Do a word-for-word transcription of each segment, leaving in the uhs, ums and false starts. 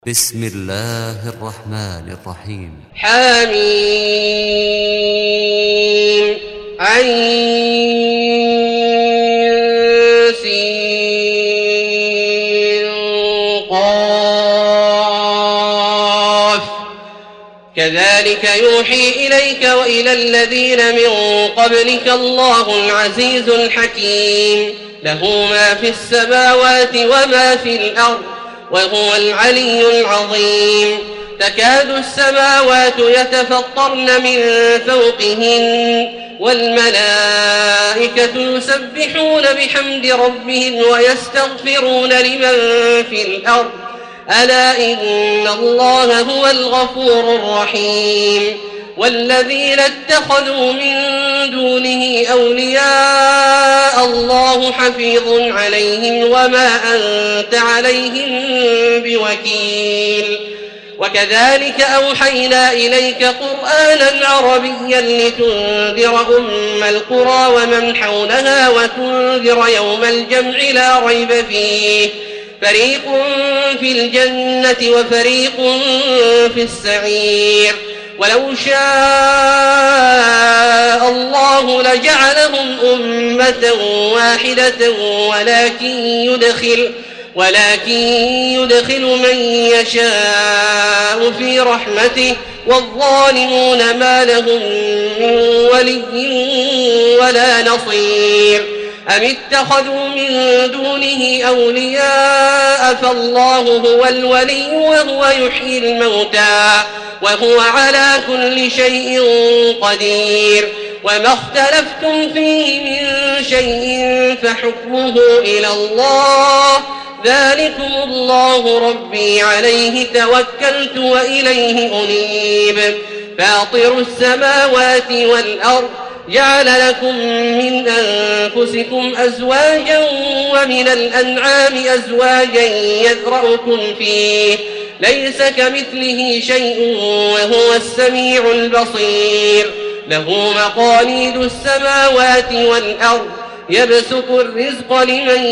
بسم الله الرحمن الرحيم. حميم عين سين قاف كذلك يوحي إليك وإلى الذين من قبلك الله العزيز الحكيم له ما في السماوات وما في الأرض وهو العلي العظيم. تكاد السماوات يتفطرن من فوقهن والملائكة يسبحون بحمد ربهم ويستغفرون لمن في الأرض ألا إن الله هو الغفور الرحيم. والذين اتخذوا من دونه أولياء الله حفيظ عليهم وما أنت عليهم بوكيل. وكذلك أوحينا إليك قرآنا عربيا لتنذر أم القرى ومن حولها وتنذر يوم الجمع لا ريب فيه فريق في الجنة وفريق في السعير. ولو شاء الله لجعلهم أمة واحدة ولكن يدخل ولكن يدخل من يشاء في رحمته والظالمون ما لهم من ولي ولا نصير. أم اتخذوا من دونه أولياء فالله هو الولي وهو يحيي الموتى وهو على كل شيء قدير. وما اختلفتم فيه من شيء فحكمه إلى الله ذلكم الله ربي عليه توكلت وإليه أنيب. فاطر السماوات والأرض جعل لكم من أنفسكم أزواجا ومن الأنعام أزواجا يذرأكم فيه ليس كمثله شيء وهو السميع البصير. له مقاليد السماوات والأرض يبسط الرزق لمن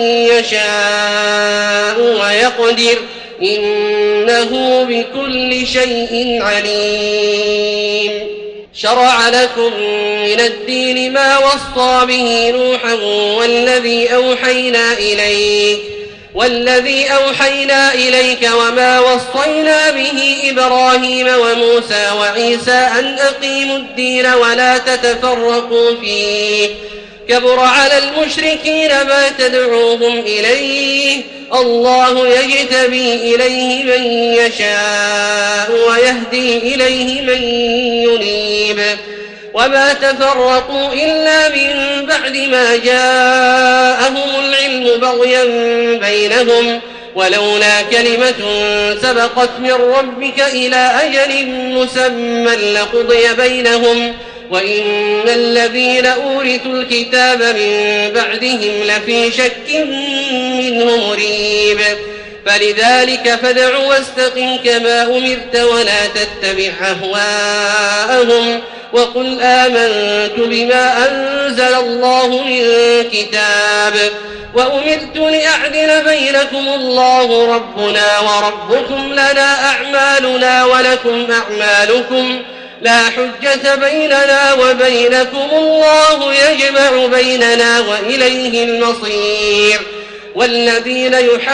يشاء ويقدر إنه بكل شيء عليم. شرع لكم من الدين ما وصى به نوحا والذي أوحينا إليك والذي أوحينا إليك وما وصينا به إبراهيم وموسى وعيسى أن أقيموا الدين ولا تتفرقوا فيه كبر على المشركين ما تدعوهم إليه الله يجتبي إليه من يشاء ويهدي إليه من ينيب. وما تفرقوا إلا من بعد ما جاءهم العلم بغيا بينهم ولولا كلمة سبقت من ربك إلى أجل مسمى لقضي بينهم وإن الذين أورثوا الكتاب من بعدهم لفي شك منه مريب. فلذلك فادع واستقم كما أمرت ولا تتبع أهواءهم وقل آمنت بما أنزل الله من كتاب وأمرت لأعدل بينكم الله ربنا وربكم لنا أعمالنا ولكم أعمالكم لا حجة بيننا وبينكم الله يجمع بيننا وإليه المصير. والذين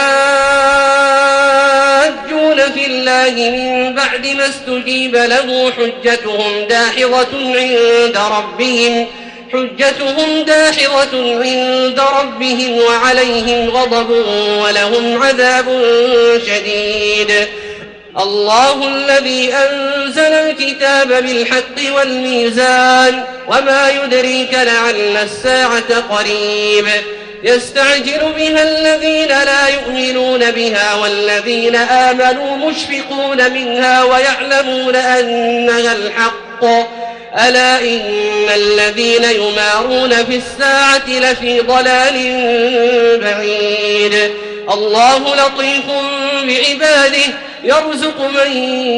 يحاجون في الله من بعد ما استجيب له حجتهم داحضة عند ربهم حجتهم داحضة عند ربهم وعليهم غضب ولهم عذاب شديد. الله الذي أنزل الكتاب بالحق والميزان وما يدريك لعل الساعة قريب. يستعجل بها الذين لا يؤمنون بها والذين آمنوا مشفقون منها ويعلمون أنها الحق ألا إن الذين يمارون في الساعة لفي ضلال بعيد. الله لطيف بعباده يرزق من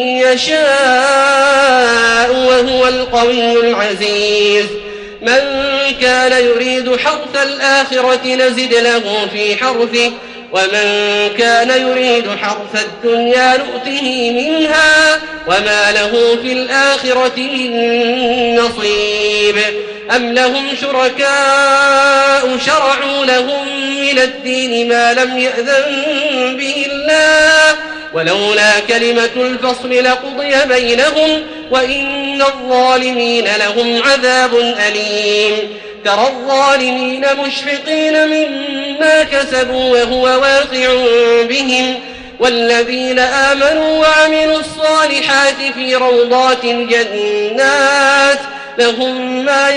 يشاء وهو القوي العزيز. من كان يريد حرث الآخرة نزد له في حرثه ومن كان يريد حرث الدنيا نؤته منها وما له في الآخرة من نصيب أم لهم شركاء شرعوا لهم من الدين ما لم يأذن به الله ولولا كلمة الفصل لقضي بينهم وإن الظالمين لهم عذاب أليم ترى الظالمين مشفقين مما كسبوا وهو واقع بهم والذين آمنوا وعملوا الصالحات في روضات الجنات لهم ما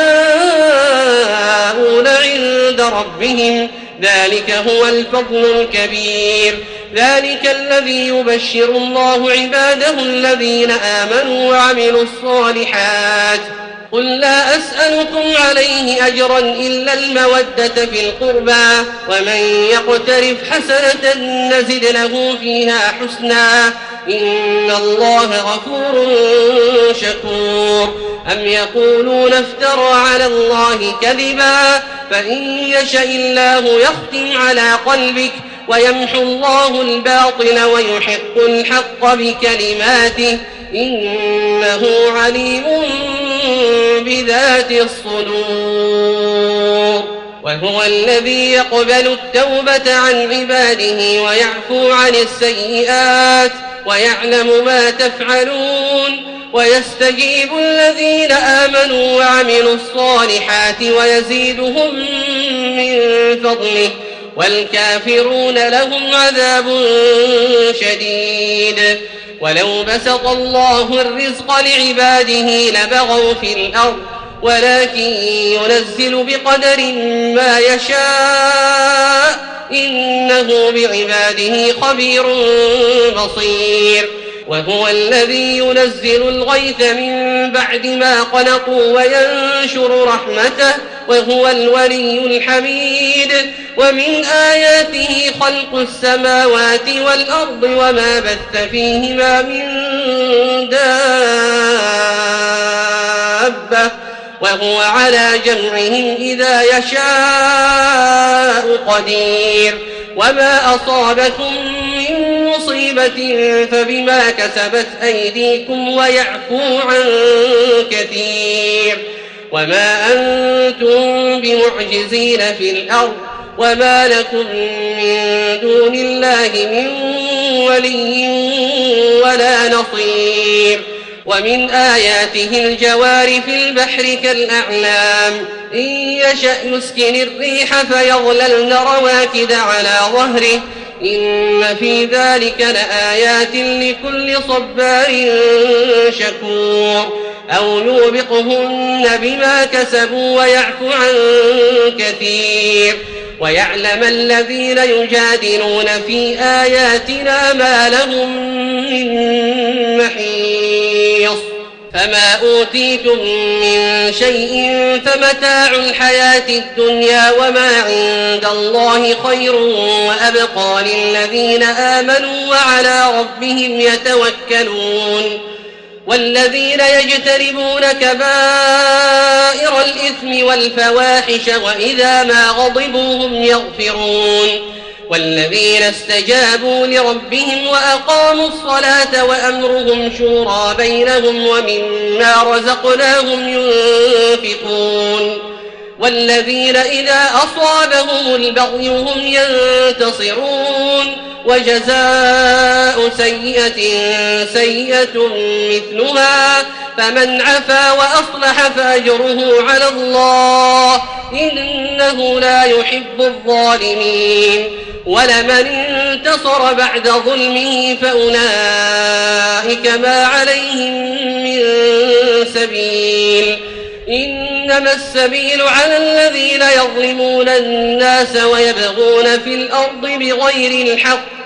يشاءون عند ربهم ذلك هو الفضل الكبير ذلك الذي يبشر الله عباده الذين آمنوا وعملوا الصالحات قل لا أسألكم عليه أجرا إلا المودة في القربى ومن يقترف حسنة نزد له فيها حسنا إن الله غفور شكور أم يقولون افترى على الله كذبا فإن يشاء الله يختم على قلبك ويمحو الله الباطل ويحق الحق بكلماته إنه عليم بذات الصدور وهو الذي يقبل التوبة عن عباده ويعفو عن السيئات ويعلم ما تفعلون ويستجيب الذين آمنوا وعملوا الصالحات ويزيدهم من فضله والكافرون لهم عذاب شديد ولو بسط الله الرزق لعباده لبغوا في الأرض ولكن ينزل بقدر ما يشاء إنه بعباده خبير بصير وهو الذي ينزل الغيث من بعد ما قنطوا وينشر رحمته وهو الولي الحميد ومن آياته خلق السماوات والأرض وما بث فيهما من دابة وهو على جمعهم إذا يشاء قدير وما أصابكم من مصيبة فبما كسبت أيديكم ويعفو عن كثير وما أنتم بمعجزين في الأرض وما لكم من دون الله من ولي ولا نصير ومن آياته الجوار في البحر كالأعلام إن يشأ يسكن الريح فيظللن رواكد على ظهره إن في ذلك لآيات لكل صبار شكور أو يوبقهن بما كسبوا ويعفو عن كثير ويعلم الذين يجادلون في آياتنا ما لهم من محيص فما أوتيتم من شيء فمتاع الحياة الدنيا وما عند الله خير وأبقى للذين آمنوا وعلى ربهم يتوكلون والذين يجتنبون كبائر الإثم والفواحش وإذا ما غضبوا هم يغفرون والذين استجابوا لربهم وأقاموا الصلاة وأمرهم شورى بينهم ومما رزقناهم ينفقون والذين إذا أصابهم البغي هم ينتصرون وجزاء سيئة سيئة مثلها فمن عفا وأصلح فأجره على الله إنه لا يحب الظالمين ولمن انتصر بعد ظلمه فأولئك ما عليهم من سبيل إنما السبيل على الذين يظلمون الناس ويبغون في الأرض بغير الحق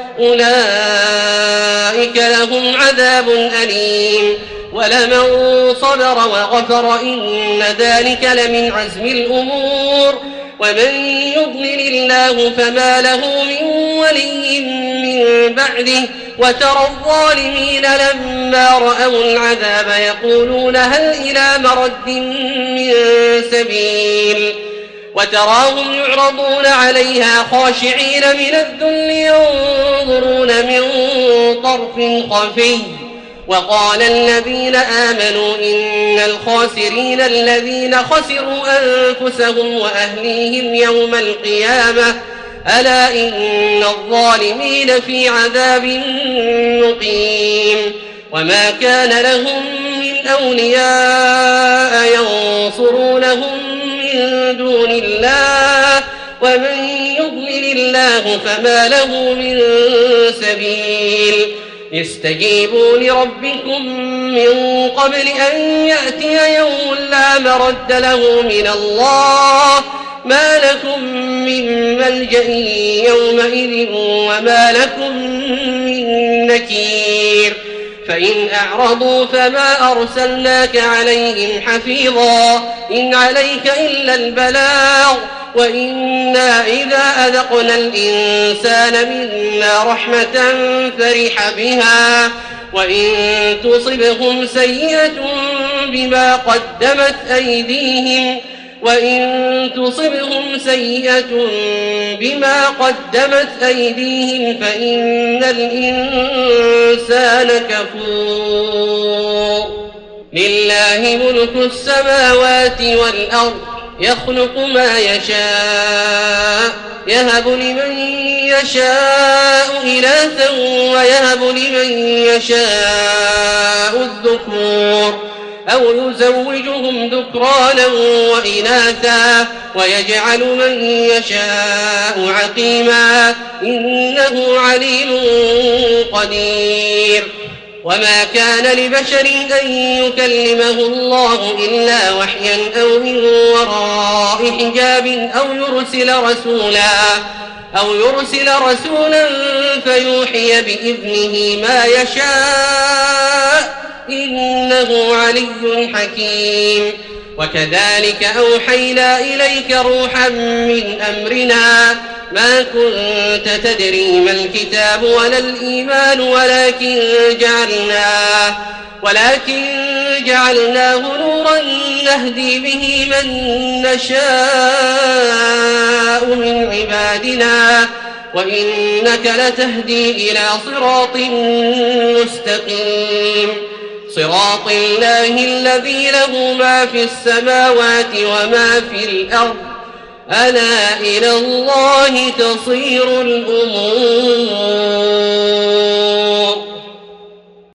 أولئك لهم عذاب أليم ولمن صبر وغفر إن ذلك لمن عزم الأمور ومن يضلل الله فما له من ولي من بعده وترى الظالمين لما رأوا العذاب يقولون هل إلى مرد من سبيل وتراهم يعرضون عليها خاشعين من الذل ينظرون من طرف خفي. وقال الذين آمنوا إن الخاسرين الذين خسروا أنفسهم وأهليهم يوم القيامة ألا إن الظالمين في عذاب مقيم. وما كان لهم من أولياء ينصرونهم من دون الله ومن يضلل الله فما له من سبيل. استجيبوا لربكم من قبل أن يأتي يوم لا مرد له من الله ما لكم من ملجأ يومئذ وما لكم من نكير. فإن أعرضوا فما أرسلناك عليهم حفيظا إن عليك إلا البلاغ وإنا إذا أذقنا الإنسان منا رحمة فرح بها وإن تصبهم سيئة بما قدمت أيديهم وإن تصبهم سيئة بما قدمت أيديهم فإن الإنسان كفور. لله ملك السماوات والأرض يخلق ما يشاء يهب لمن يشاء إناثا ويهب لمن يشاء الذكور أو يزوجهم ذكرانا وإناثا ويجعل من يشاء عقيما إنه عليم قدير. وما كان لبشر أن يكلمه الله إلا وحيا أو من وراء حجاب أو يرسل رسولا أو يرسل رسولا فيوحي بإذنه ما يشاء إنه علي حكيم. وكذلك أوحينا إليك روحا من أمرنا ما كنت تدري ما الكتاب ولا الإيمان ولكن جعلناه ولكن جعلناه نورا نهدي به من نشاء من عبادنا وإنك لتهدي إلى صراط مستقيم. صراط الله الذي له ما في السماوات وما في الأرض ألا إلى الله تصير الأمور.